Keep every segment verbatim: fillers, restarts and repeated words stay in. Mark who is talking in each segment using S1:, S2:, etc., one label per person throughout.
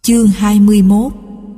S1: Chương hai mươi mốt.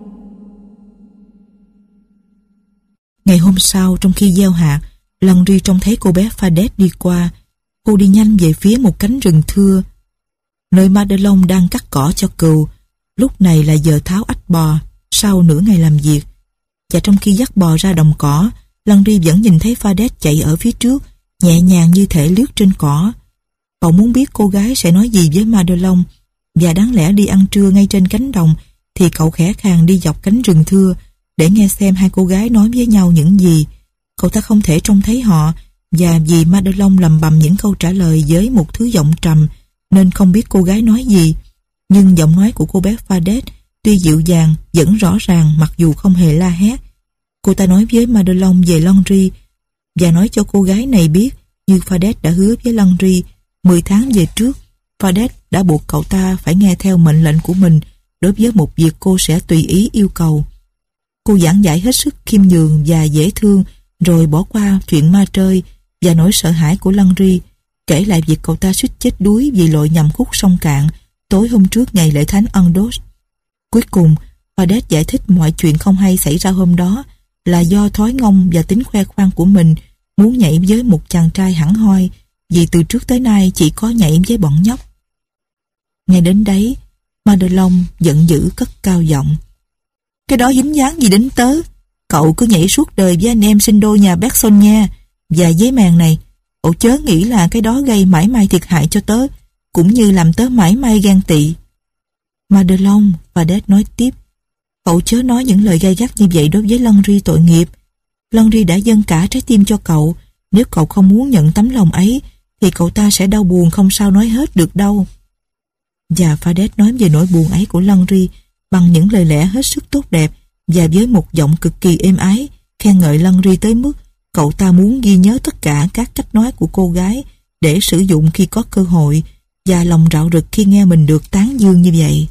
S1: Ngày hôm sau, trong khi gieo hạt, Landry trông thấy cô bé Fadet đi qua. Cô đi nhanh về phía một cánh rừng thưa, nơi Madelon đang cắt cỏ cho cừu. Lúc này là giờ tháo ách bò, sau nửa ngày làm việc. Và trong khi dắt bò ra đồng cỏ, Landry vẫn nhìn thấy Fadet chạy ở phía trước, nhẹ nhàng như thể lướt trên cỏ. Cậu muốn biết cô gái sẽ nói gì với Madelon, và đáng lẽ đi ăn trưa ngay trên cánh đồng, thì cậu khẽ khàng đi dọc cánh rừng thưa để nghe xem hai cô gái nói với nhau những gì. Cậu ta không thể trông thấy họ, và vì Madelon lầm bầm những câu trả lời với một thứ giọng trầm, nên không biết cô gái nói gì. Nhưng giọng nói của cô bé Fadet tuy dịu dàng, vẫn rõ ràng mặc dù không hề la hét. Cô ta nói với Madelon về Landry, và nói cho cô gái này biết, như Fadet đã hứa với Landry mười tháng về trước, Fadet đã buộc cậu ta phải nghe theo mệnh lệnh của mình đối với một việc cô sẽ tùy ý yêu cầu. Cô giảng giải hết sức khiêm nhường và dễ thương, rồi bỏ qua chuyện ma trơi và nỗi sợ hãi của Landry, kể lại việc cậu ta suýt chết đuối vì lội nhầm khúc sông Cạn tối hôm trước ngày lễ thánh Andos. Cuối cùng, Fadet giải thích mọi chuyện không hay xảy ra hôm đó là do thói ngông và tính khoe khoang của mình muốn nhảy với một chàng trai hẳn hoi, vì từ trước tới nay chỉ có nhảy với bọn nhóc. Ngay đến đấy, Madelon giận dữ cất cao giọng: "Cái đó dính dáng gì đến tớ? Cậu cứ nhảy suốt đời với anh em sinh đôi nhà Bergson nha. Và giấy mèn này, cậu chớ nghĩ là cái đó gây mãi may thiệt hại cho tớ, cũng như làm tớ mãi may ghen tị." Madelon, Fadet nói tiếp, "Cậu chớ nói những lời gay gắt như vậy đối với Landry tội nghiệp. Landry đã dâng cả trái tim cho cậu. Nếu cậu không muốn nhận tấm lòng ấy, thì cậu ta sẽ đau buồn không sao nói hết được đâu." Và Fadet nói về nỗi buồn ấy của Landry bằng những lời lẽ hết sức tốt đẹp và với một giọng cực kỳ êm ái, khen ngợi Landry tới mức cậu ta muốn ghi nhớ tất cả các cách nói của cô gái để sử dụng khi có cơ hội, và lòng rạo rực khi nghe mình được tán dương như vậy.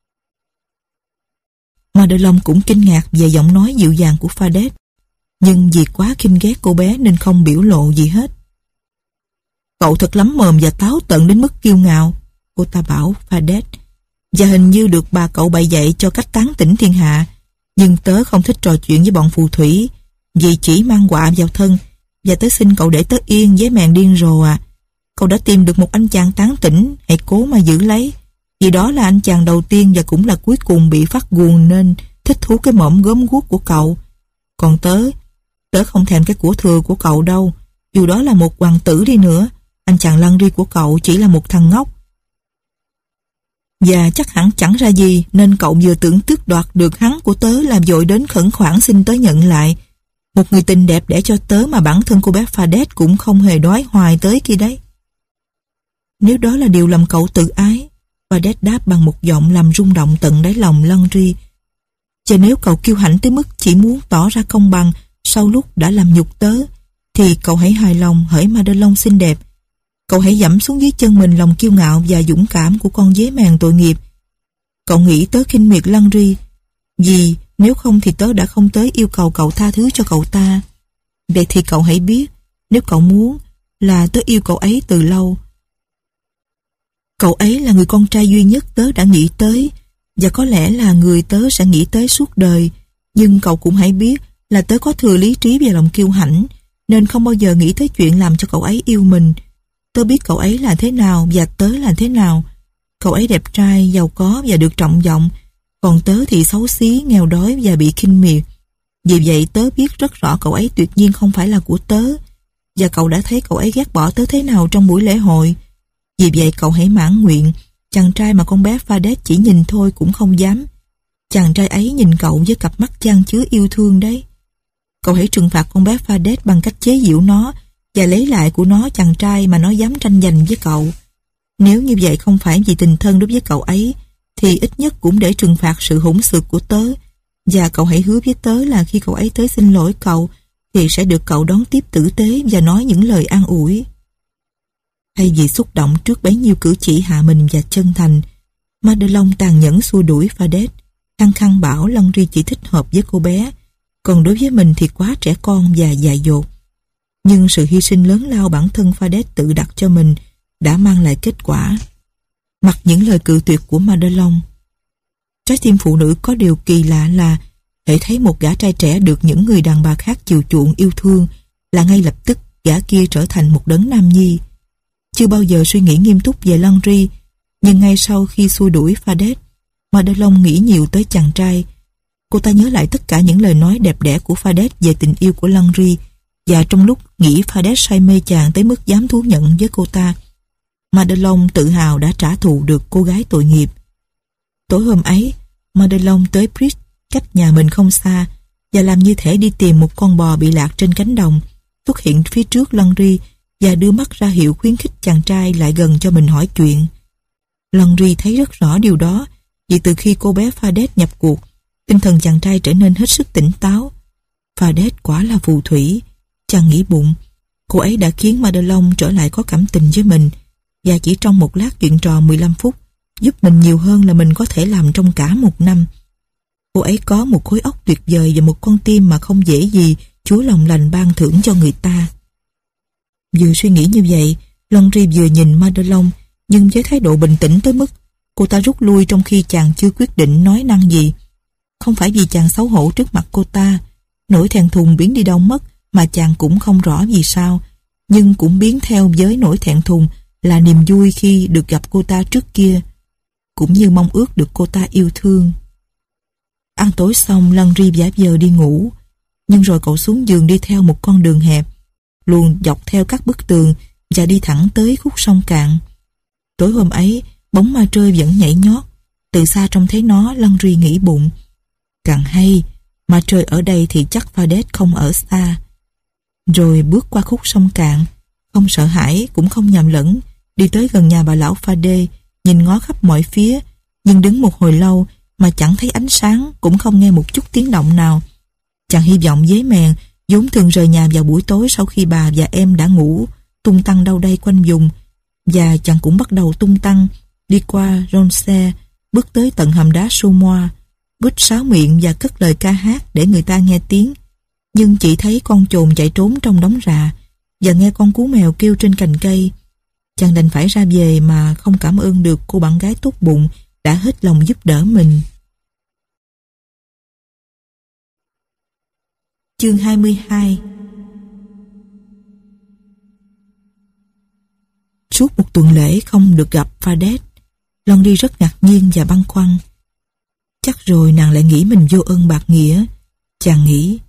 S1: Madelon cũng kinh ngạc về giọng nói dịu dàng của Fadet, nhưng vì quá khinh ghét cô bé nên không biểu lộ gì hết. "Cậu thật lắm mồm và táo tợn đến mức kiêu ngạo," cô ta bảo Fadet, "và hình như được bà cậu bày dạy cho cách tán tỉnh thiên hạ. Nhưng tớ không thích trò chuyện với bọn phù thủy, vì chỉ mang họa vào thân, và tớ xin cậu để tớ yên với mèn điên rồ à. Cậu đã tìm được một anh chàng tán tỉnh, hãy cố mà giữ lấy, vì đó là anh chàng đầu tiên và cũng là cuối cùng bị phát guồng nên thích thú cái mõm gớm guốc của cậu. Còn tớ, tớ không thèm cái của thừa của cậu đâu, dù đó là một hoàng tử đi nữa. Anh chàng Landry của cậu chỉ là một thằng ngốc, và chắc hẳn chẳng ra gì, nên cậu vừa tưởng tước đoạt được hắn của tớ làm vội đến khẩn khoản xin tớ nhận lại. Một người tình đẹp để cho tớ mà bản thân cô bé Fadet cũng không hề đói hoài tới kia đấy." "Nếu đó là điều làm cậu tự ái," Fadet đáp bằng một giọng làm rung động tận đáy lòng Landry, "và nếu cậu kiêu hãnh tới mức chỉ muốn tỏ ra công bằng sau lúc đã làm nhục tớ, thì cậu hãy hài lòng hỡi Madelon xinh đẹp. Cậu hãy dẫm xuống dưới chân mình lòng kiêu ngạo và dũng cảm của con dế mèn tội nghiệp. Cậu nghĩ tớ khinh miệt Landry, vì nếu không thì tớ đã không tới yêu cầu cậu tha thứ cho cậu ta. Vậy thì cậu hãy biết, nếu cậu muốn, là tớ yêu cậu ấy từ lâu. Cậu ấy là người con trai duy nhất tớ đã nghĩ tới, và có lẽ là người tớ sẽ nghĩ tới suốt đời. Nhưng cậu cũng hãy biết là tớ có thừa lý trí và lòng kiêu hãnh, nên không bao giờ nghĩ tới chuyện làm cho cậu ấy yêu mình. Tớ biết cậu ấy là thế nào và tớ là thế nào. Cậu ấy đẹp trai, giàu có và được trọng vọng, còn tớ thì xấu xí, nghèo đói và bị khinh miệt. Vì vậy tớ biết rất rõ cậu ấy tuyệt nhiên không phải là của tớ, và cậu đã thấy cậu ấy ghét bỏ tớ thế nào trong buổi lễ hội. Vì vậy cậu hãy mãn nguyện, chàng trai mà con bé Fadet chỉ nhìn thôi cũng không dám. Chàng trai ấy nhìn cậu với cặp mắt chan chứa yêu thương đấy. Cậu hãy trừng phạt con bé Fadet bằng cách chế giễu nó và lấy lại của nó chàng trai mà nó dám tranh giành với cậu. Nếu như vậy không phải vì tình thân đối với cậu ấy, thì ít nhất cũng để trừng phạt sự hỗn xược của tớ. Và cậu hãy hứa với tớ là khi cậu ấy tới xin lỗi cậu, thì sẽ được cậu đón tiếp tử tế và nói những lời an ủi." Thay vì xúc động trước bấy nhiêu cử chỉ hạ mình và chân thành, Madelon tàn nhẫn xua đuổi Fadet, khăng khăng bảo Landry chỉ thích hợp với cô bé, còn đối với mình thì quá trẻ con và dại dột. Nhưng sự hy sinh lớn lao bản thân Fadet tự đặt cho mình đã mang lại kết quả. Mặc những lời cự tuyệt của Madelon, Trái tim phụ nữ có điều kỳ lạ là hễ thấy một gã trai trẻ được những người đàn bà khác chiều chuộng yêu thương là ngay lập tức gã kia trở thành một đấng nam nhi. Chưa bao giờ suy nghĩ nghiêm túc về Landry, nhưng ngay sau khi xua đuổi Fardet, Madelon nghĩ nhiều tới chàng trai. Cô ta nhớ lại tất cả những lời nói đẹp đẽ của Fardet về tình yêu của Landry, và trong lúc nghĩ Fardet say mê chàng tới mức dám thú nhận với cô ta, Madelon tự hào đã trả thù được cô gái tội nghiệp. Tối hôm ấy, Madelon tới Bridge, cách nhà mình không xa, và làm như thể đi tìm một con bò bị lạc trên cánh đồng, xuất hiện phía trước Landry và đưa mắt ra hiệu khuyến khích chàng trai lại gần cho mình hỏi chuyện. Landry thấy rất rõ điều đó, vì từ khi cô bé Fardet nhập cuộc, tinh thần chàng trai trở nên hết sức tỉnh táo. Fardet quả là phù thủy, chàng nghĩ bụng. Cô ấy đã khiến Madelon trở lại có cảm tình với mình, và chỉ trong một lát chuyện trò mười lăm phút, giúp mình nhiều hơn là mình có thể làm trong cả một năm. Cô ấy có một khối óc tuyệt vời và một con tim mà không dễ gì Chúa lòng lành ban thưởng cho người ta. Vừa suy nghĩ như vậy, Landry vừa nhìn Madelon, nhưng với thái độ bình tĩnh tới mức cô ta rút lui trong khi chàng chưa quyết định nói năng gì. Không phải vì chàng xấu hổ trước mặt cô ta, nỗi thẹn thùng biến đi đâu mất mà chàng cũng không rõ vì sao, nhưng cũng biến theo với nỗi thẹn thùng là niềm vui khi được gặp cô ta trước kia, cũng như mong ước được cô ta yêu thương. Ăn tối xong, Landry giả vờ đi ngủ, nhưng rồi cậu xuống giường đi theo một con đường hẹp, luồn dọc theo các bức tường và đi thẳng tới khúc sông cạn. Tối hôm ấy, bóng ma trơi vẫn nhảy nhót. Từ xa trông thấy nó, Landry nghĩ bụng, càng hay, ma trơi ở đây thì chắc Fardet không ở xa. Rồi bước qua khúc sông cạn, không sợ hãi cũng không nhầm lẫn, đi tới gần nhà bà lão Fardet, nhìn ngó khắp mọi phía, nhưng đứng một hồi lâu mà chẳng thấy ánh sáng, cũng không nghe một chút tiếng động nào. Chàng hy vọng dế mèn vốn thường rời nhà vào buổi tối sau khi bà và em đã ngủ, tung tăng đâu đây quanh vùng, và chàng cũng bắt đầu tung tăng đi qua Ronce, bước tới tận hầm đá Saumois, bứt sáo miệng và cất lời ca hát để người ta nghe tiếng, nhưng chỉ thấy con chồn chạy trốn trong đống rạ và nghe con cú mèo kêu trên cành cây. Chàng đành phải ra về mà không cảm ơn được cô bạn gái tốt bụng đã hết lòng giúp đỡ mình. Chương hai mươi hai. Suốt một tuần lễ không được gặp Fardet, Landry rất ngạc nhiên và băn khoăn. Chắc rồi nàng lại nghĩ mình vô ơn bạc nghĩa, chàng nghĩ.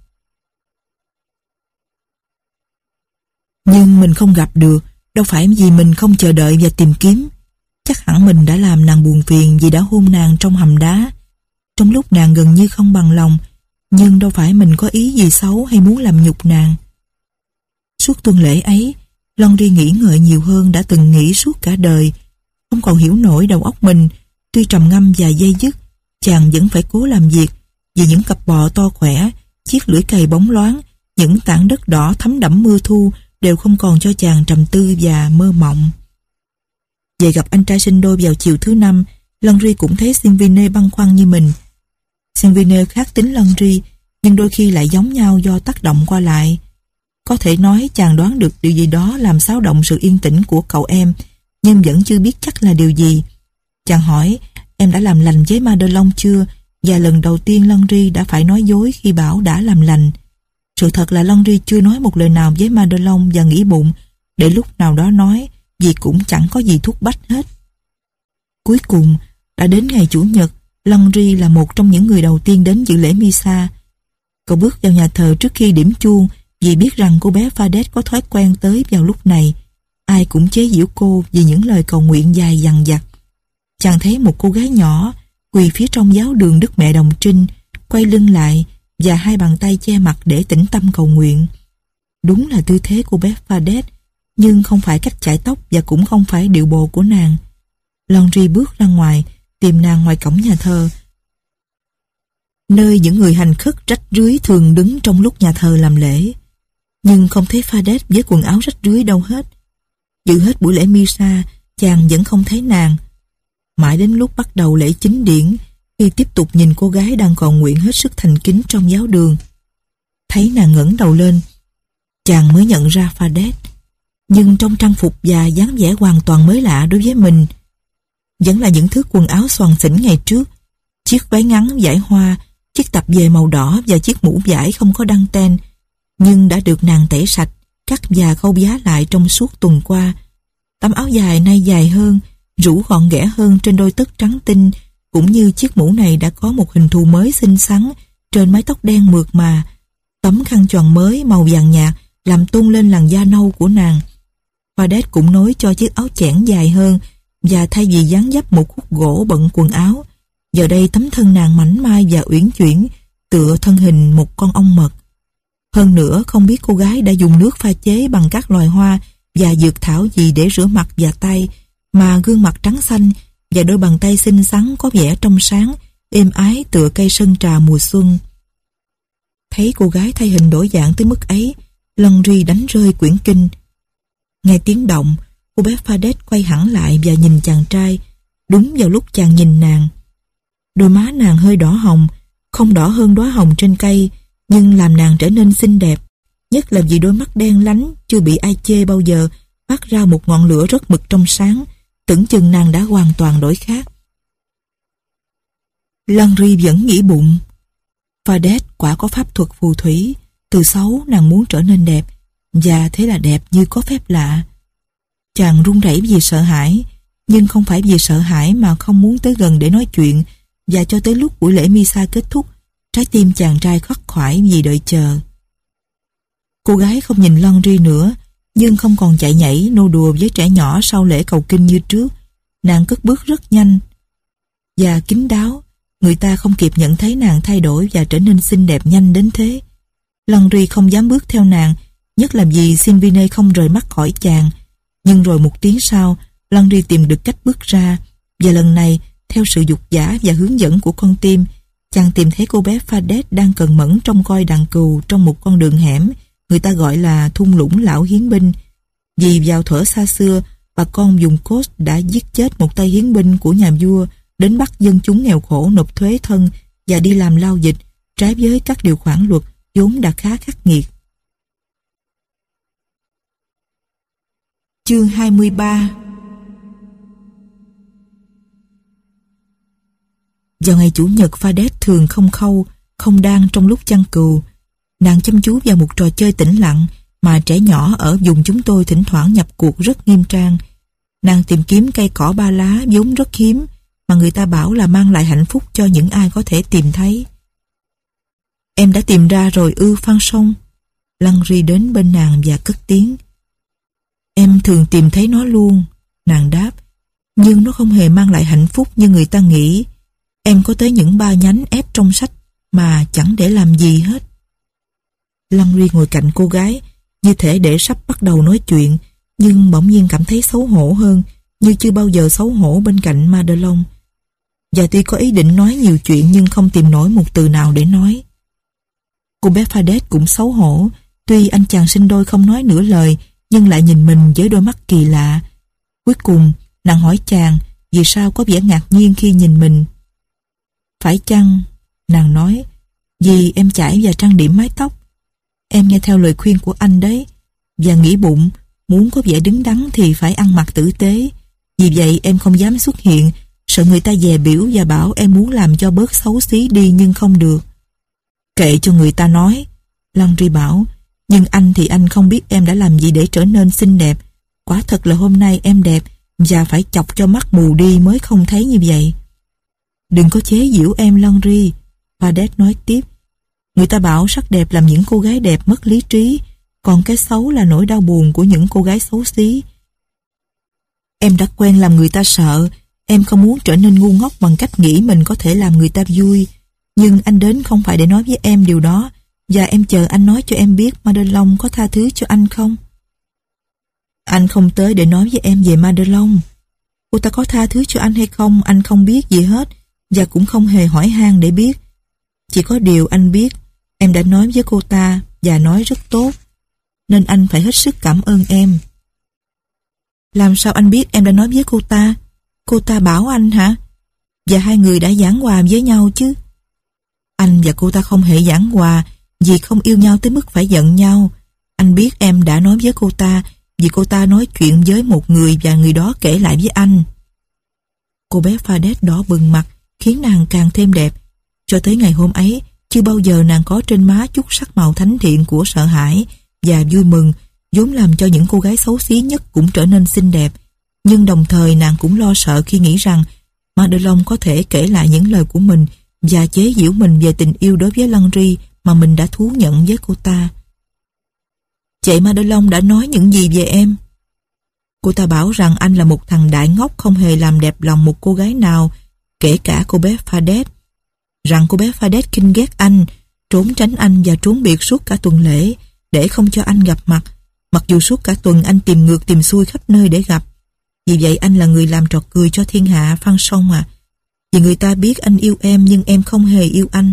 S1: Nhưng mình không gặp được, đâu phải vì mình không chờ đợi và tìm kiếm. Chắc hẳn mình đã làm nàng buồn phiền vì đã hôn nàng trong hầm đá, trong lúc nàng gần như không bằng lòng, nhưng đâu phải mình có ý gì xấu hay muốn làm nhục nàng. Suốt tuần lễ ấy, Landry nghĩ ngợi nhiều hơn đã từng nghĩ suốt cả đời, không còn hiểu nổi đầu óc mình. Tuy trầm ngâm và dây dứt, chàng vẫn phải cố làm việc vì những cặp bò to khỏe, chiếc lưỡi cày bóng loáng, những tảng đất đỏ thấm đẫm mưa thu đều không còn cho chàng trầm tư và mơ mộng. Về gặp anh trai sinh đôi vào chiều thứ năm, Landry cũng thấy Sylvine băn khoăn như mình. Sylvine khác tính Landry, nhưng đôi khi lại giống nhau do tác động qua lại. Có thể nói chàng đoán được điều gì đó làm xáo động sự yên tĩnh của cậu em, nhưng vẫn chưa biết chắc là điều gì. Chàng hỏi, em đã làm lành với Madelon chưa? Và lần đầu tiên Landry đã phải nói dối khi bảo đã làm lành. Sự thật là Landry chưa nói một lời nào với Madelon và nghĩ bụng, để lúc nào đó nói, vì cũng chẳng có gì thúc bách hết. Cuối cùng, đã đến ngày Chủ nhật, Landry là một trong những người đầu tiên đến dự lễ Misa. Cậu bước vào nhà thờ trước khi điểm chuông vì biết rằng cô bé Fardet có thói quen tới vào lúc này. Ai cũng chế giễu cô vì những lời cầu nguyện dài dằng dặc. Chàng thấy một cô gái nhỏ quỳ phía trong giáo đường Đức Mẹ Đồng Trinh, quay lưng lại và hai bàn tay che mặt để tĩnh tâm cầu nguyện. Đúng là tư thế cô bé Fardet, nhưng không phải cách chải tóc và cũng không phải điệu bộ của nàng. Landry bước ra ngoài, tìm nàng ngoài cổng nhà thờ, nơi những người hành khất rách rưới thường đứng trong lúc nhà thờ làm lễ. Nhưng không thấy Fardet với quần áo rách rưới đâu hết. Dự hết buổi lễ Misa, chàng vẫn không thấy nàng. Mãi đến lúc bắt đầu lễ chính điển, khi tiếp tục nhìn cô gái đang cầu nguyện hết sức thành kính trong giáo đường, thấy nàng ngẩng đầu lên, chàng mới nhận ra Fardet. Nhưng trong trang phục và dáng vẻ hoàn toàn mới lạ đối với mình. Vẫn là những thứ quần áo xoàng xỉnh ngày trước, chiếc váy ngắn vải hoa, chiếc tập dề màu đỏ và chiếc mũ vải không có đăng ten, nhưng đã được nàng tẩy sạch, cắt và khâu vá lại trong suốt tuần qua. Tấm áo dài nay dài hơn, rũ gọn ghẽ hơn trên đôi tất trắng tinh, cũng như chiếc mũ này đã có một hình thù mới xinh xắn trên mái tóc đen mượt mà. Tấm khăn choàng mới màu vàng nhạt làm tôn lên làn da nâu của nàng. Fadet cũng nối cho chiếc áo chẽn dài hơn, và thay vì dán dấp một khúc gỗ bận quần áo, giờ đây tấm thân nàng mảnh mai và uyển chuyển, tựa thân hình một con ong mật. Hơn nữa, không biết cô gái đã dùng nước pha chế bằng các loài hoa và dược thảo gì để rửa mặt và tay, mà gương mặt trắng xanh và đôi bàn tay xinh xắn có vẻ trong sáng, êm ái tựa cây sơn trà mùa xuân. Thấy cô gái thay hình đổi dạng tới mức ấy, Landry đánh rơi quyển kinh. Nghe tiếng động, cô bé Fadet quay hẳn lại và nhìn chàng trai, đúng vào lúc chàng nhìn nàng. Đôi má nàng hơi đỏ hồng, không đỏ hơn đóa hồng trên cây, nhưng làm nàng trở nên xinh đẹp, nhất là vì đôi mắt đen lánh chưa bị ai chê bao giờ, phát ra một ngọn lửa rất mực trong sáng, tưởng chừng nàng đã hoàn toàn đổi khác. Landry vẫn nghĩ bụng, Fadet quả có pháp thuật phù thủy, từ xấu nàng muốn trở nên đẹp, và thế là đẹp như có phép lạ. Chàng run rẩy vì sợ hãi, nhưng không phải vì sợ hãi mà không muốn tới gần để nói chuyện, và cho tới lúc buổi lễ Misa kết thúc, trái tim chàng trai khắc khoải vì đợi chờ. Cô gái không nhìn Landry nữa, nhưng không còn chạy nhảy nô đùa với trẻ nhỏ sau lễ cầu kinh như trước. Nàng cất bước rất nhanh và kín đáo, người ta không kịp nhận thấy nàng thay đổi và trở nên xinh đẹp nhanh đến thế. Landry không dám bước theo nàng, nhất là vì Sylvine không rời mắt khỏi chàng. Nhưng rồi một tiếng sau, Landry tìm được cách bước ra, và lần này, theo sự dục dã và hướng dẫn của con tim, chàng tìm thấy cô bé Fadet đang cần mẫn trông coi đàn cừu trong một con đường hẻm người ta gọi là thung lũng lão hiến binh. Vì vào thuở xa xưa, bà con vùng Cốt đã giết chết một tay hiến binh của nhà vua đến bắt dân chúng nghèo khổ nộp thuế thân và đi làm lao dịch, trái với các điều khoản luật vốn đã khá khắc nghiệt. Chương hai mươi ba. Vào ngày Chủ nhật, Fadet thường không khâu, không đan trong lúc chăn cừu. Nàng chăm chú vào một trò chơi tĩnh lặng mà trẻ nhỏ ở vùng chúng tôi thỉnh thoảng nhập cuộc rất nghiêm trang. Nàng tìm kiếm cây cỏ ba lá vốn rất hiếm, mà người ta bảo là mang lại hạnh phúc cho những ai có thể tìm thấy. Em đã tìm ra rồi ư Phan Song? Landry đến bên nàng và cất tiếng. Em thường tìm thấy nó luôn, nàng đáp, nhưng nó không hề mang lại hạnh phúc như người ta nghĩ. Em có tới những ba nhánh ép trong sách mà chẳng để làm gì hết. Landry ngồi cạnh cô gái, như thể để sắp bắt đầu nói chuyện, nhưng bỗng nhiên cảm thấy xấu hổ hơn, như chưa bao giờ xấu hổ bên cạnh Madelon. Và tuy có ý định nói nhiều chuyện nhưng không tìm nổi một từ nào để nói. Cô bé Fadet cũng xấu hổ, tuy anh chàng sinh đôi không nói nửa lời, nhưng lại nhìn mình với đôi mắt kỳ lạ. Cuối cùng, nàng hỏi chàng vì sao có vẻ ngạc nhiên khi nhìn mình. Phải chăng, nàng nói, vì em chải và trang điểm mái tóc. Em nghe theo lời khuyên của anh đấy, và nghĩ bụng, muốn có vẻ đứng đắn thì phải ăn mặc tử tế. Vì vậy em không dám xuất hiện, sợ người ta dè biểu và bảo em muốn làm cho bớt xấu xí đi nhưng không được. Kệ cho người ta nói, Landry bảo, nhưng anh thì anh không biết em đã làm gì để trở nên xinh đẹp. Quả thật là hôm nay em đẹp và phải chọc cho mắt mù đi mới không thấy như vậy. Đừng có chế giễu em Landry, Fadet nói tiếp. Người ta bảo sắc đẹp làm những cô gái đẹp mất lý trí, còn cái xấu là nỗi đau buồn của những cô gái xấu xí. Em đã quen làm người ta sợ, em không muốn trở nên ngu ngốc bằng cách nghĩ mình có thể làm người ta vui. Nhưng anh đến không phải để nói với em điều đó, và em chờ anh nói cho em biết Madelon có tha thứ cho anh không? Anh không tới để nói với em về Madelon. Cô ta có tha thứ cho anh hay không, anh không biết gì hết, và cũng không hề hỏi han để biết. Chỉ có điều anh biết, em đã nói với cô ta và nói rất tốt, nên anh phải hết sức cảm ơn em. Làm sao anh biết em đã nói với cô ta? Cô ta bảo anh hả? Và hai người đã giảng hòa với nhau chứ? Anh và cô ta không hề giảng hòa vì không yêu nhau tới mức phải giận nhau. Anh biết em đã nói với cô ta vì cô ta nói chuyện với một người và người đó kể lại với anh. Cô bé Fadet đỏ bừng mặt khiến nàng càng thêm đẹp. Cho tới ngày hôm ấy, chưa bao giờ nàng có trên má chút sắc màu thánh thiện của sợ hãi và vui mừng, vốn làm cho những cô gái xấu xí nhất cũng trở nên xinh đẹp. Nhưng đồng thời nàng cũng lo sợ khi nghĩ rằng Madelon có thể kể lại những lời của mình và chế giễu mình về tình yêu đối với Landry mà mình đã thú nhận với cô ta. Chị Madelon đã nói những gì về em? Cô ta bảo rằng anh là một thằng đại ngốc không hề làm đẹp lòng một cô gái nào, kể cả cô bé Fadet. Rằng cô bé Fadet kinh ghét anh, trốn tránh anh và trốn biệt suốt cả tuần lễ để không cho anh gặp mặt, mặc dù suốt cả tuần anh tìm ngược tìm xuôi khắp nơi để gặp. Vì vậy anh là người làm trò cười cho thiên hạ, Phan Song à. Vì người ta biết anh yêu em nhưng em không hề yêu anh.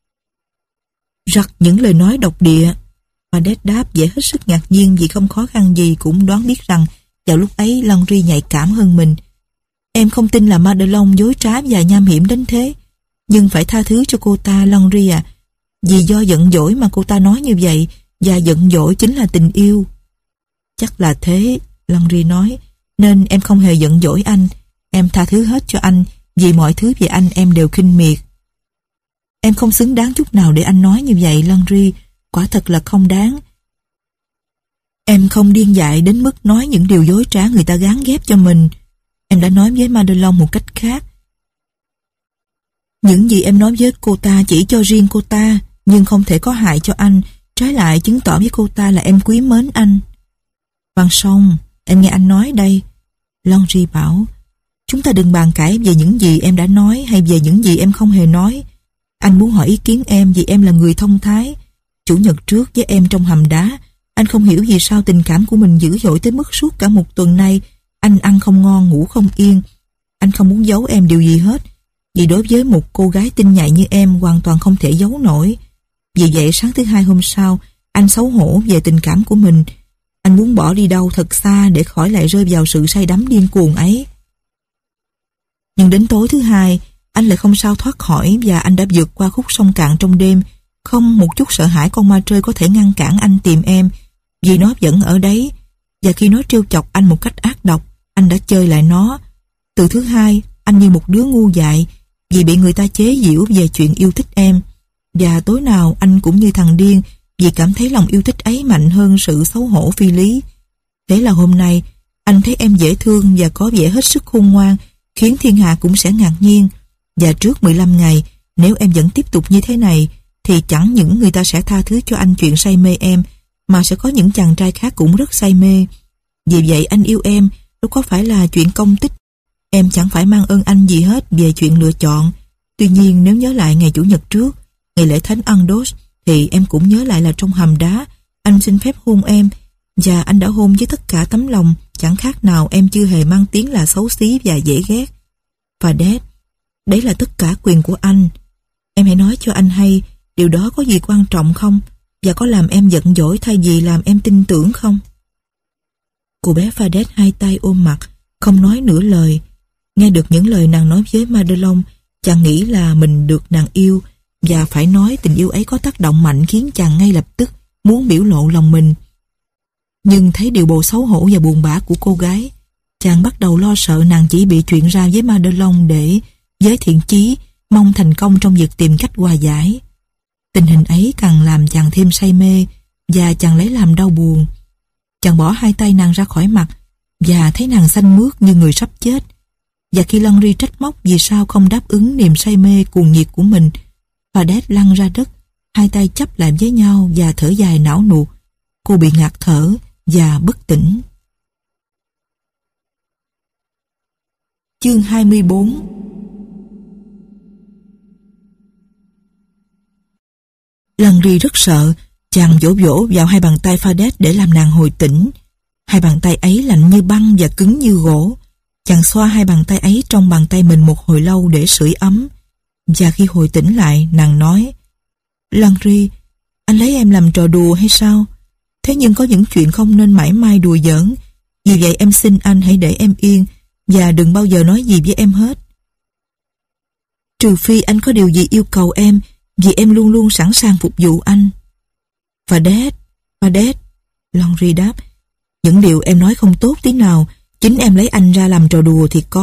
S1: Rắc những lời nói độc địa. Fadet đáp vẻ hết sức ngạc nhiên vì không khó khăn gì cũng đoán biết rằng vào lúc ấy Landry nhạy cảm hơn mình. Em không tin là Madelon dối trá và nham hiểm đến thế. Nhưng phải tha thứ cho cô ta, Landry à. Vì do giận dỗi mà cô ta nói như vậy, và giận dỗi chính là tình yêu. Chắc là thế, Landry nói. Nên em không hề giận dỗi anh. Em tha thứ hết cho anh, vì mọi thứ về anh em đều khinh miệt. Em không xứng đáng chút nào để anh nói như vậy, Landry. Quả thật là không đáng. Em không điên dại đến mức nói những điều dối trá người ta gán ghép cho mình. Em đã nói với Madelon một cách khác. Những gì em nói với cô ta chỉ cho riêng cô ta, nhưng không thể có hại cho anh. Trái lại chứng tỏ với cô ta là em quý mến anh. Văn Song, em nghe anh nói đây. Landry bảo, chúng ta đừng bàn cãi về những gì em đã nói hay về những gì em không hề nói. Anh muốn hỏi ý kiến em vì em là người thông thái. Chủ nhật trước với em trong hầm đá, anh không hiểu vì sao tình cảm của mình dữ dội tới mức suốt cả một tuần nay anh ăn không ngon, ngủ không yên. Anh không muốn giấu em điều gì hết, vì đối với một cô gái tinh nhạy như em hoàn toàn không thể giấu nổi. Vì vậy sáng thứ hai hôm sau, anh xấu hổ về tình cảm của mình. Anh muốn bỏ đi đâu thật xa để khỏi lại rơi vào sự say đắm điên cuồng ấy. Nhưng đến tối thứ hai, anh lại không sao thoát khỏi và anh đã vượt qua khúc sông cạn trong đêm. Không một chút sợ hãi con ma trơi có thể ngăn cản anh tìm em, vì nó vẫn ở đấy. Và khi nó trêu chọc anh một cách ác độc, anh đã chơi lại nó. Từ thứ hai, anh như một đứa ngu dại vì bị người ta chế giễu về chuyện yêu thích em. Và tối nào anh cũng như thằng điên vì cảm thấy lòng yêu thích ấy mạnh hơn sự xấu hổ phi lý. Thế là hôm nay, anh thấy em dễ thương và có vẻ hết sức khôn ngoan, khiến thiên hạ cũng sẽ ngạc nhiên. Và trước mười lăm ngày, nếu em vẫn tiếp tục như thế này, thì chẳng những người ta sẽ tha thứ cho anh chuyện say mê em, mà sẽ có những chàng trai khác cũng rất say mê. Vì vậy anh yêu em, đâu có phải là chuyện công tích. Em chẳng phải mang ơn anh gì hết về chuyện lựa chọn. Tuy nhiên nếu nhớ lại ngày Chủ nhật trước, ngày lễ thánh Andos, thì em cũng nhớ lại là trong hầm đá, anh xin phép hôn em, và anh đã hôn với tất cả tấm lòng, chẳng khác nào em chưa hề mang tiếng là xấu xí và dễ ghét. Fadet, đấy là tất cả quyền của anh. Em hãy nói cho anh hay, điều đó có gì quan trọng không? Và có làm em giận dỗi thay vì làm em tin tưởng không? Cô bé Fadet hai tay ôm mặt, không nói nửa lời. Nghe được những lời nàng nói với Madelon, chàng nghĩ là mình được nàng yêu, và phải nói tình yêu ấy có tác động mạnh khiến chàng ngay lập tức muốn biểu lộ lòng mình. Nhưng thấy điều bộ xấu hổ và buồn bã của cô gái, chàng bắt đầu lo sợ nàng chỉ bị chuyện ra với Madelon để, với thiện chí, mong thành công trong việc tìm cách hòa giải. Tình hình ấy càng làm chàng thêm say mê, và chàng lấy làm đau buồn. Chàng bỏ hai tay nàng ra khỏi mặt, và thấy nàng xanh mướt như người sắp chết. Và khi Landry trách móc vì sao không đáp ứng niềm say mê cuồng nhiệt của mình, Fadet lăn ra đất, hai tay chắp lại với nhau và thở dài não nuột. Cô bị ngạt thở và bất tỉnh. Chương hai mươi bốn. Landry rất sợ, chàng vỗ vỗ vào hai bàn tay Fadet để làm nàng hồi tỉnh. Hai bàn tay ấy lạnh như băng và cứng như gỗ. Chàng xoa hai bàn tay ấy trong bàn tay mình một hồi lâu để sưởi ấm. Và khi hồi tỉnh lại, nàng nói, Landry, anh lấy em làm trò đùa hay sao? Thế nhưng có những chuyện không nên mãi mãi đùa giỡn. Vì vậy em xin anh hãy để em yên, và đừng bao giờ nói gì với em hết. Trừ phi anh có điều gì yêu cầu em, vì em luôn luôn sẵn sàng phục vụ anh. Fadet, Fadet, Landry đáp, những điều em nói không tốt tí nào. Chính em lấy anh ra làm trò đùa thì có.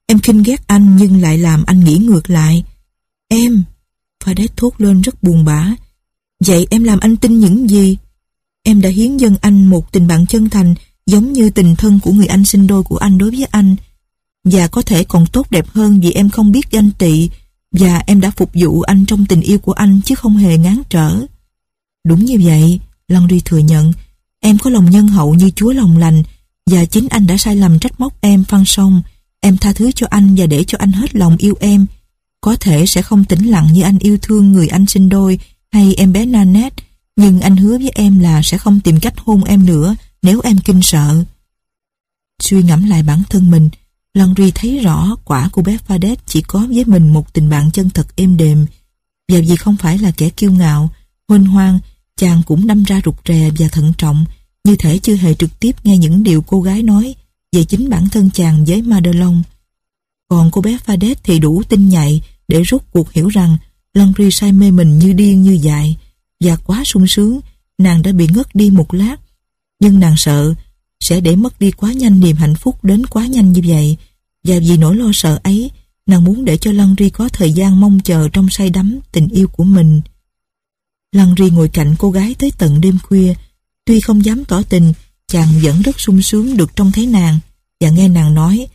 S1: Em khinh ghét anh nhưng lại làm anh nghĩ ngược lại. Em, Fadet thốt lên rất buồn bã. Vậy em làm anh tin những gì? Em đã hiến dâng anh một tình bạn chân thành, giống như tình thân của người anh sinh đôi của anh đối với anh. Và có thể còn tốt đẹp hơn vì em không biết ganh tị, và em đã phục vụ anh trong tình yêu của anh chứ không hề ngán trở. Đúng như vậy, Landry thừa nhận. Em có lòng nhân hậu như Chúa lòng lành, và chính anh đã sai lầm trách móc em phăng sông. Em tha thứ cho anh và để cho anh hết lòng yêu em. Có thể sẽ không tĩnh lặng như anh yêu thương người anh sinh đôi hay em bé Nanette, nhưng anh hứa với em là sẽ không tìm cách hôn em nữa nếu em kinh sợ. Suy ngẫm lại bản thân mình, Landry thấy rõ quả cô bé Fadet chỉ có với mình một tình bạn chân thật êm đềm, và vì không phải là kẻ kiêu ngạo, huênh hoang, chàng cũng đâm ra rụt rè và thận trọng, như thể chưa hề trực tiếp nghe những điều cô gái nói về chính bản thân chàng với Madelon. Còn cô bé Fadet thì đủ tinh nhạy để rốt cuộc hiểu rằng Landry say mê mình như điên như dại, và quá sung sướng, nàng đã bị ngất đi một lát. Nhưng nàng sợ sẽ để mất đi quá nhanh niềm hạnh phúc đến quá nhanh như vậy, và vì nỗi lo sợ ấy, nàng muốn để cho Landry có thời gian mong chờ trong say đắm tình yêu của mình. Landry ngồi cạnh cô gái tới tận đêm khuya. Tuy không dám tỏ tình, chàng vẫn rất sung sướng được trông thấy nàng và nghe nàng nói,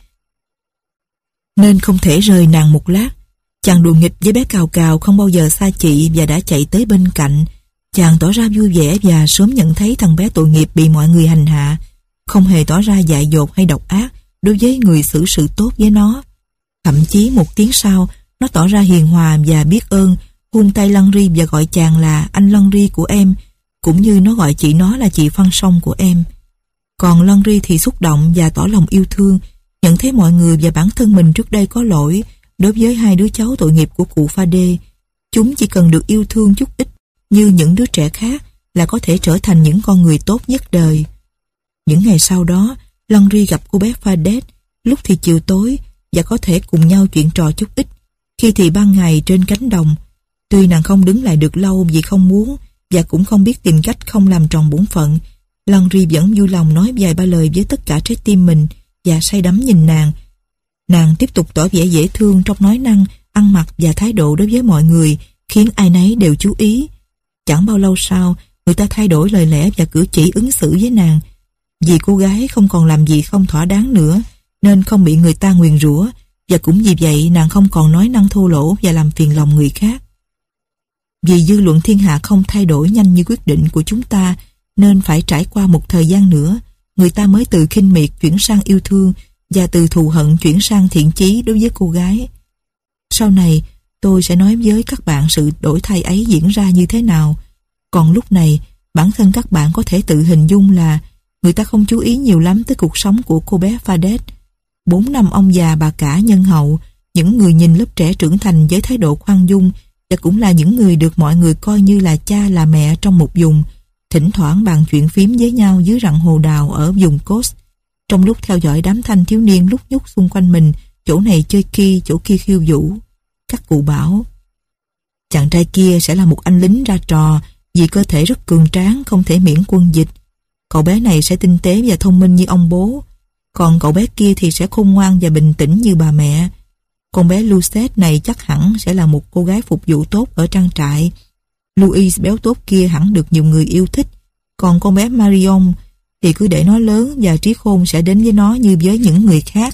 S1: nên không thể rời nàng một lát. Chàng đùa nghịch với bé Cào Cào không bao giờ xa chị và đã chạy tới bên cạnh. Chàng tỏ ra vui vẻ và sớm nhận thấy thằng bé tội nghiệp bị mọi người hành hạ, không hề tỏ ra dại dột hay độc ác đối với người xử sự tốt với nó. Thậm chí một tiếng sau, nó tỏ ra hiền hòa và biết ơn, hôn tay Landry và gọi chàng là anh Landry của em, cũng như nó gọi chị nó là chị Phan Song của em. Còn Landry thì xúc động và tỏ lòng yêu thương, nhận thấy mọi người và bản thân mình trước đây có lỗi đối với hai đứa cháu tội nghiệp của cụ Pha Đê. Chúng chỉ cần được yêu thương chút ít như những đứa trẻ khác là có thể trở thành những con người tốt nhất đời. Những ngày sau đó, Landry gặp cô bé Fadet, lúc thì chiều tối, và có thể cùng nhau chuyện trò chút ít, khi thì ban ngày trên cánh đồng. Tuy nàng không đứng lại được lâu vì không muốn, và cũng không biết tìm cách không làm tròn bổn phận, Landry vẫn vui lòng nói vài ba lời với tất cả trái tim mình và say đắm nhìn nàng. Nàng tiếp tục tỏ vẻ dễ thương trong nói năng, ăn mặc và thái độ đối với mọi người, khiến ai nấy đều chú ý. Chẳng bao lâu sau, người ta thay đổi lời lẽ và cử chỉ ứng xử với nàng. Vì cô gái không còn làm gì không thỏa đáng nữa, nên không bị người ta nguyền rủa, và cũng vì vậy nàng không còn nói năng thô lỗ và làm phiền lòng người khác. Vì dư luận thiên hạ không thay đổi nhanh như quyết định của chúng ta, nên phải trải qua một thời gian nữa, người ta mới từ khinh miệt chuyển sang yêu thương, và từ thù hận chuyển sang thiện chí đối với cô gái. Sau này, tôi sẽ nói với các bạn sự đổi thay ấy diễn ra như thế nào. Còn lúc này, bản thân các bạn có thể tự hình dung là người ta không chú ý nhiều lắm tới cuộc sống của cô bé Fadet. Bốn năm ông già bà cả nhân hậu, những người nhìn lớp trẻ trưởng thành với thái độ khoan dung, và cũng là những người được mọi người coi như là cha là mẹ trong một vùng, thỉnh thoảng bàn chuyện phím với nhau dưới rặng hồ đào ở vùng Coast, trong lúc theo dõi đám thanh thiếu niên lúc nhúc xung quanh mình, chỗ này chơi kia, chỗ kia khiêu vũ. Các cụ bảo, chàng trai kia sẽ là một anh lính ra trò, vì cơ thể rất cường tráng, không thể miễn quân dịch. Cậu bé này sẽ tinh tế và thông minh như ông bố, còn cậu bé kia thì sẽ khôn ngoan và bình tĩnh như bà mẹ. Con bé Lucette này chắc hẳn sẽ là một cô gái phục vụ tốt ở trang trại. Louise béo tốt kia hẳn được nhiều người yêu thích, còn con bé Marion thì cứ để nó lớn và trí khôn sẽ đến với nó như với những người khác.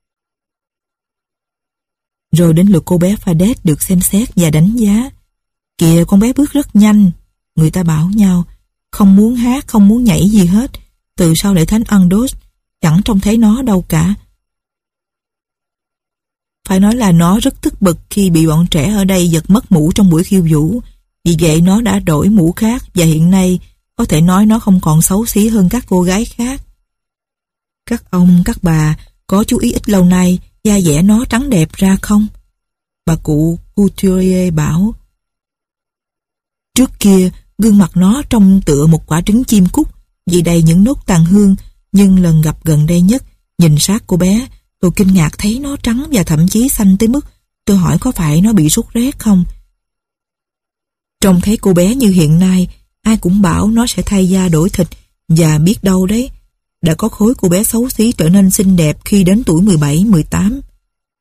S1: Rồi đến lượt cô bé Fadet được xem xét và đánh giá. Kìa, con bé bước rất nhanh, người ta bảo nhau, không muốn hát, không muốn nhảy gì hết. Từ sau lễ thánh Andos, chẳng trông thấy nó đâu cả. Phải nói là nó rất tức bực khi bị bọn trẻ ở đây giật mất mũ trong buổi khiêu vũ. Vì vậy nó đã đổi mũ khác, và hiện nay có thể nói nó không còn xấu xí hơn các cô gái khác. Các ông, các bà có chú ý ít lâu nay da dẻ nó trắng đẹp ra không? Bà cụ Couturier bảo, trước kia gương mặt nó trông tựa một quả trứng chim cút vì đầy những nốt tàn hương, nhưng lần gặp gần đây nhất, nhìn sát cô bé, tôi kinh ngạc thấy nó trắng và thậm chí xanh tới mức tôi hỏi có phải nó bị sốt rét không. Trông thấy cô bé như hiện nay, ai cũng bảo nó sẽ thay da đổi thịt, và biết đâu đấy, đã có khối cô bé xấu xí trở nên xinh đẹp khi đến tuổi mười bảy, mười tám.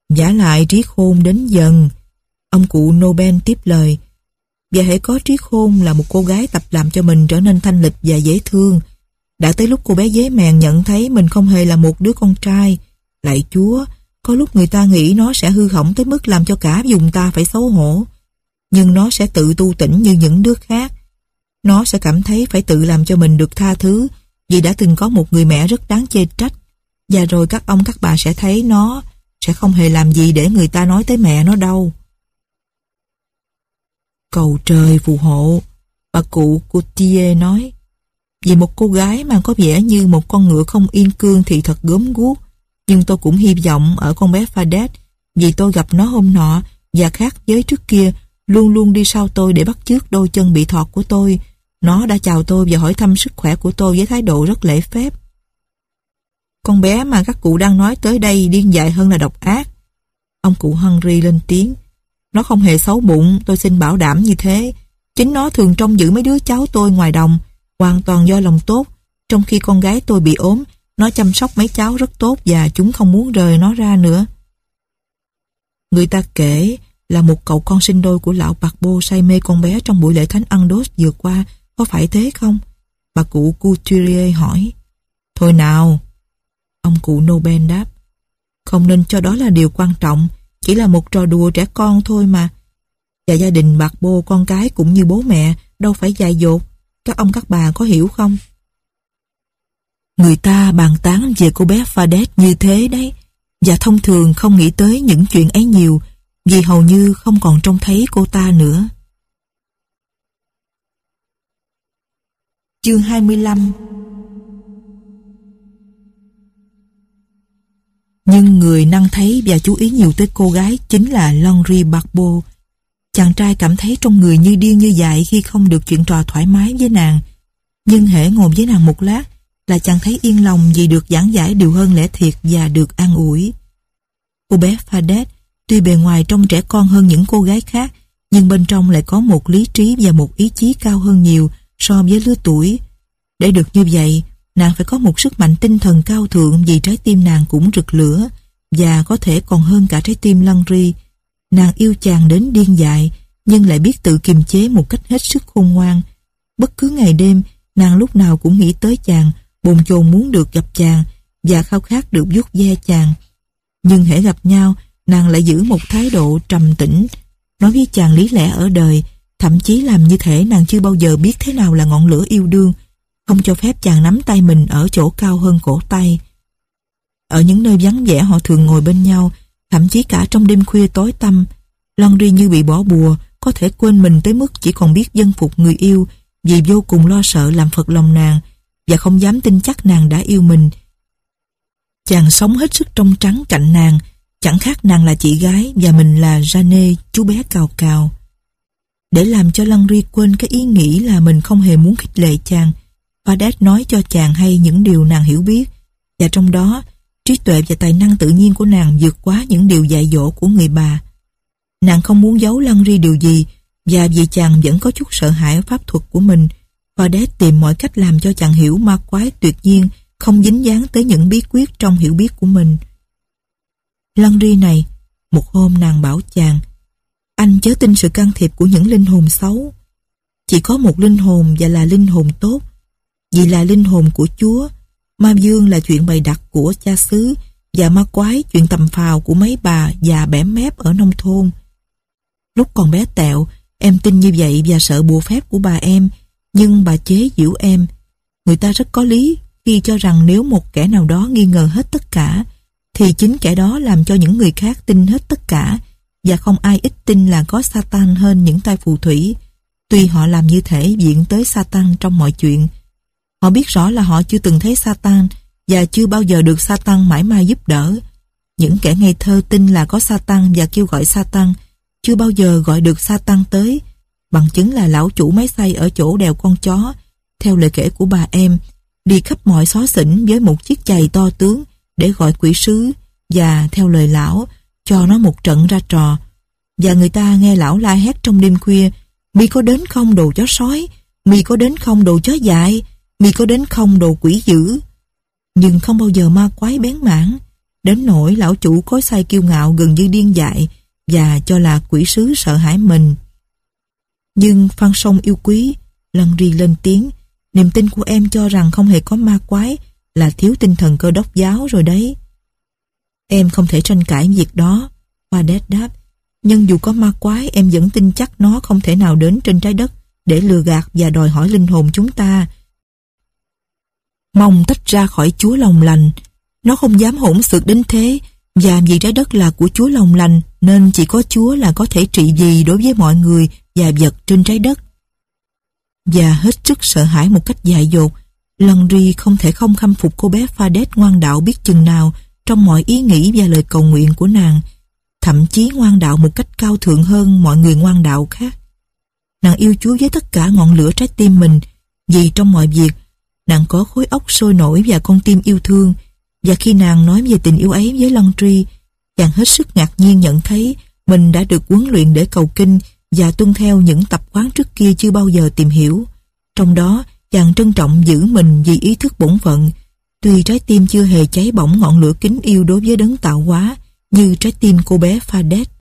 S1: Vả lại trí khôn đến dần. Ông cụ Nobel tiếp lời. Và hễ có trí khôn là một cô gái tập làm cho mình trở nên thanh lịch và dễ thương. Đã tới lúc cô bé dế mèn nhận thấy mình không hề là một đứa con trai. Lạy Chúa, có lúc người ta nghĩ nó sẽ hư hỏng tới mức làm cho cả vùng ta phải xấu hổ. Nhưng nó sẽ tự tu tỉnh như những đứa khác. Nó sẽ cảm thấy phải tự làm cho mình được tha thứ vì đã từng có một người mẹ rất đáng chê trách. Và rồi các ông các bà sẽ thấy nó sẽ không hề làm gì để người ta nói tới mẹ nó đâu. Cầu trời phù hộ, bà cụ Coutier nói. Vì một cô gái mà có vẻ như một con ngựa không yên cương thì thật gớm guốc. Nhưng tôi cũng hy vọng ở con bé Fadet, vì tôi gặp nó hôm nọ và khác với trước kia, luôn luôn đi sau tôi để bắt chước đôi chân bị thọt của tôi. Nó đã chào tôi và hỏi thăm sức khỏe của tôi với thái độ rất lễ phép. Con bé mà các cụ đang nói tới đây điên dại hơn là độc ác. Ông cụ Henry lên tiếng. Nó không hề xấu bụng, tôi xin bảo đảm như thế. Chính nó thường trông giữ mấy đứa cháu tôi ngoài đồng, hoàn toàn do lòng tốt. Trong khi con gái tôi bị ốm, nó chăm sóc mấy cháu rất tốt và chúng không muốn rời nó ra nữa. Người ta kể là một cậu con sinh đôi của lão Barbo say mê con bé trong buổi lễ thánh Andos vừa qua, có phải thế không? Bà cụ Couturier hỏi. Thôi nào, ông cụ Nobel đáp. Không nên cho đó là điều quan trọng, chỉ là một trò đùa trẻ con thôi mà. Và gia đình Barbo con cái cũng như bố mẹ, đâu phải dại dột. Các ông các bà có hiểu không? Người ta bàn tán về cô bé Fadet như thế đấy, và thông thường không nghĩ tới những chuyện ấy nhiều, vì hầu như không còn trông thấy cô ta nữa. Chương hai mươi lăm. Nhưng người năng thấy và chú ý nhiều tới cô gái chính là Henri Barbo. Chàng trai cảm thấy trong người như điên như dại khi không được chuyện trò thoải mái với nàng. Nhưng hễ ngồi với nàng một lát là chàng thấy yên lòng vì được giảng giải điều hơn lẽ thiệt và được an ủi. Cô bé Fadet tuy bề ngoài trông trẻ con hơn những cô gái khác, nhưng bên trong lại có một lý trí và một ý chí cao hơn nhiều so với lứa tuổi. Để được như vậy, nàng phải có một sức mạnh tinh thần cao thượng vì trái tim nàng cũng rực lửa và có thể còn hơn cả trái tim Henri. Nàng yêu chàng đến điên dại nhưng lại biết tự kiềm chế một cách hết sức khôn ngoan. Bất cứ ngày đêm, nàng lúc nào cũng nghĩ tới chàng, bồn chồn muốn được gặp chàng và khao khát được vuốt ve chàng. Nhưng hễ gặp nhau, nàng lại giữ một thái độ trầm tĩnh, nói với chàng lý lẽ ở đời, thậm chí làm như thể nàng chưa bao giờ biết thế nào là ngọn lửa yêu đương, không cho phép chàng nắm tay mình ở chỗ cao hơn cổ tay. Ở những nơi vắng vẻ họ thường ngồi bên nhau, thậm chí cả trong đêm khuya tối tăm. Henri như bị bỏ bùa, có thể quên mình tới mức chỉ còn biết vâng phục người yêu vì vô cùng lo sợ làm phật lòng nàng và không dám tin chắc nàng đã yêu mình. Chàng sống hết sức trong trắng cạnh nàng, chẳng khác nàng là chị gái và mình là Jeanne, chú bé cào cào. Để làm cho Henri quên cái ý nghĩ là mình không hề muốn khích lệ chàng, Fadet nói cho chàng hay những điều nàng hiểu biết, và trong đó trí tuệ và tài năng tự nhiên của nàng vượt quá những điều dạy dỗ của người bà. Nàng không muốn giấu Henri điều gì, và vì chàng vẫn có chút sợ hãi pháp thuật của mình, Fadet tìm mọi cách làm cho chàng hiểu ma quái tuyệt nhiên, không dính dáng tới những bí quyết trong hiểu biết của mình. Henri này, một hôm nàng bảo chàng, anh chớ tin sự can thiệp của những linh hồn xấu. Chỉ có một linh hồn và là linh hồn tốt, vì là linh hồn của Chúa. Ma dương là chuyện bày đặt của cha xứ, và ma quái chuyện tầm phào của mấy bà già bẻm mép ở nông thôn. Lúc còn bé tẹo, em tin như vậy và sợ bùa phép của bà em, nhưng bà chế giễu em. Người ta rất có lý khi cho rằng nếu một kẻ nào đó nghi ngờ hết tất cả, thì chính kẻ đó làm cho những người khác tin hết tất cả, và không ai ít tin là có Satan hơn những tay phù thủy. Tuy họ làm như thể viện tới Satan trong mọi chuyện. Họ biết rõ là họ chưa từng thấy Satan và chưa bao giờ được Satan mãi mãi giúp đỡ. Những kẻ ngây thơ tin là có Satan và kêu gọi Satan, chưa bao giờ gọi được Satan tới. Bằng chứng là lão chủ máy xay ở chỗ đèo con chó, theo lời kể của bà em, đi khắp mọi xó xỉnh với một chiếc chày to tướng để gọi quỷ sứ, và theo lời lão, cho nó một trận ra trò. Và người ta nghe lão la hét trong đêm khuya, mi có đến không đồ chó sói, mi có đến không đồ chó dại, mi có đến không đồ quỷ dữ. Nhưng không bao giờ ma quái bén mảng, đến nỗi lão chủ cối xay kiêu ngạo gần như điên dại và cho là quỷ sứ sợ hãi mình. Nhưng Phan Song yêu quý, Landry lên tiếng, niềm tin của em cho rằng không hề có ma quái là thiếu tinh thần Cơ đốc giáo rồi đấy. Em không thể tranh cãi việc đó, Fadet đáp, nhưng dù có ma quái em vẫn tin chắc nó không thể nào đến trên trái đất để lừa gạt và đòi hỏi linh hồn chúng ta. Mong tách ra khỏi Chúa lòng lành, nó không dám hỗn xược đến thế, và vì trái đất là của Chúa lòng lành nên chỉ có Chúa là có thể trị vì đối với mọi người và vật trên trái đất. Và hết sức sợ hãi một cách dại dột, Landry không thể không khâm phục cô bé Fadet ngoan đạo biết chừng nào trong mọi ý nghĩ và lời cầu nguyện của nàng, thậm chí ngoan đạo một cách cao thượng hơn mọi người ngoan đạo khác. Nàng yêu Chúa với tất cả ngọn lửa trái tim mình, vì trong mọi việc, nàng có khối óc sôi nổi và con tim yêu thương, và khi nàng nói về tình yêu ấy với Landry, chàng hết sức ngạc nhiên nhận thấy mình đã được huấn luyện để cầu kinh và tuân theo những tập quán trước kia chưa bao giờ tìm hiểu. Trong đó, chàng trân trọng giữ mình vì ý thức bổn phận, tuy trái tim chưa hề cháy bỏng ngọn lửa kính yêu đối với đấng tạo hóa như trái tim cô bé Fadet.